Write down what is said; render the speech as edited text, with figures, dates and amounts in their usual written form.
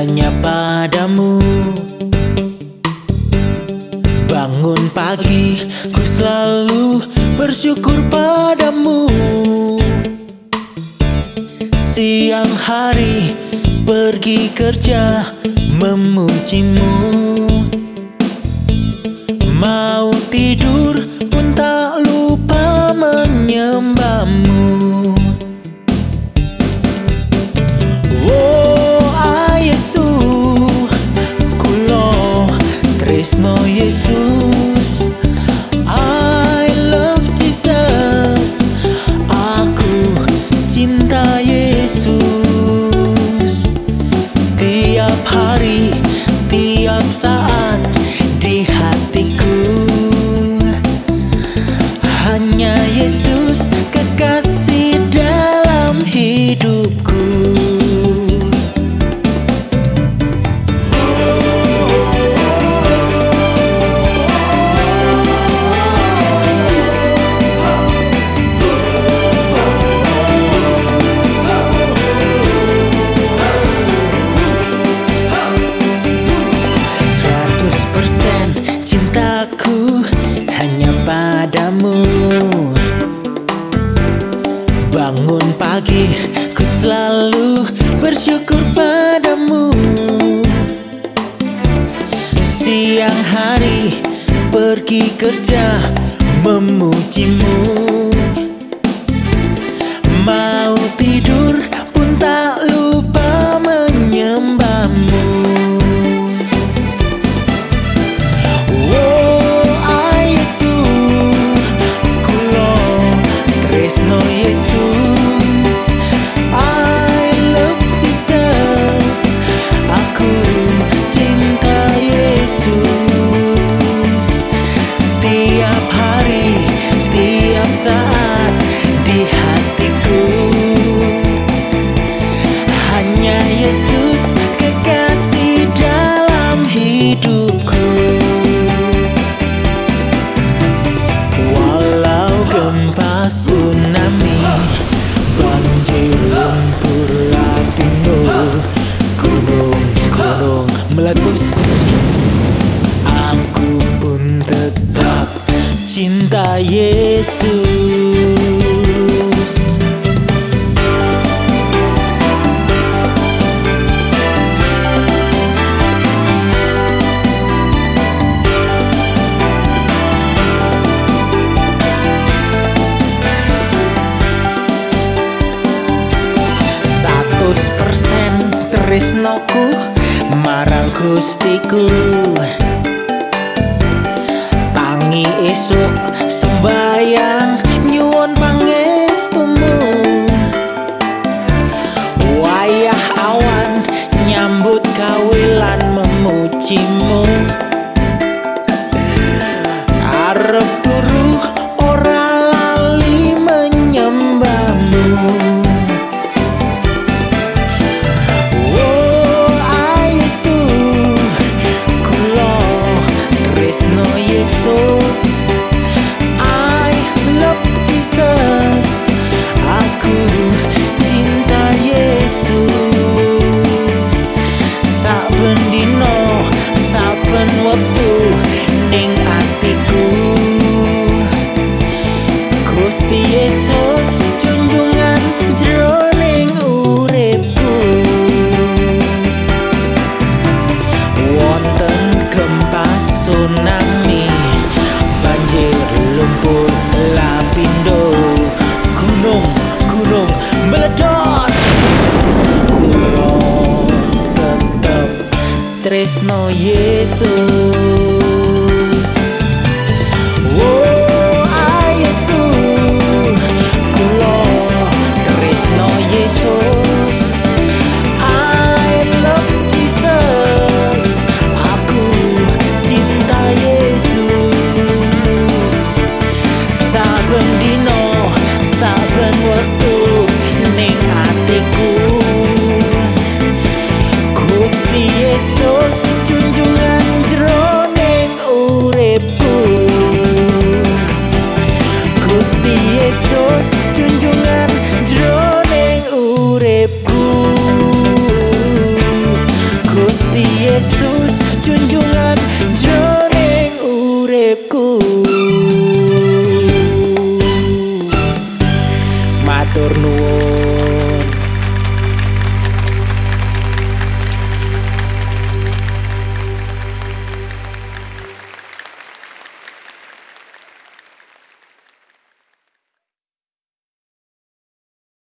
hanya padamu. Bangun pagi, ku selalu bersyukur padamu. Siang hari pergi kerja memujimu. Mau tidur pun tak lupa menyembahmu. Oh Yesus, kulo tresno Yesus. I love Jesus, aku cinta Yesus. Tiap hari, tiap saat di hatiku, hanya Yesus kekasih dalam hidupku. 100% cintaku hanya padamu. Bangun pagi, ku selalu bersyukur padamu. Siang hari pergi kerja memujimu. Mau tidur pun tak lupa menyembahmu. Oh Yesus, kulo tresno Yesus. I love Jesus, aku cinta Yesus. Tiap hari, tiap saat di hatiku, hanya Yesus kekasih dalam hidupku. Walau gempa tsunami, banjir lumpur lapindo, gunung-gunung meletus, aku pun tetap cinta Yesus. 100% tresnoku marang Gustiku. Tangi esuk sembayang nyuwun pangestumu. Wayah awan nyambut gawe lan memujimu. Arep turu ora lali menyembahmu. Yesus, I love Jesus, aku cinta Yesus. Saben dino, saben wektu ning atiku, Gusti Yesus junjungan jroning uripku. Wonten gempa tsunami, banjir lumpur lapindo, gunung-gunung meledos, kulo tetep tresno Yesus.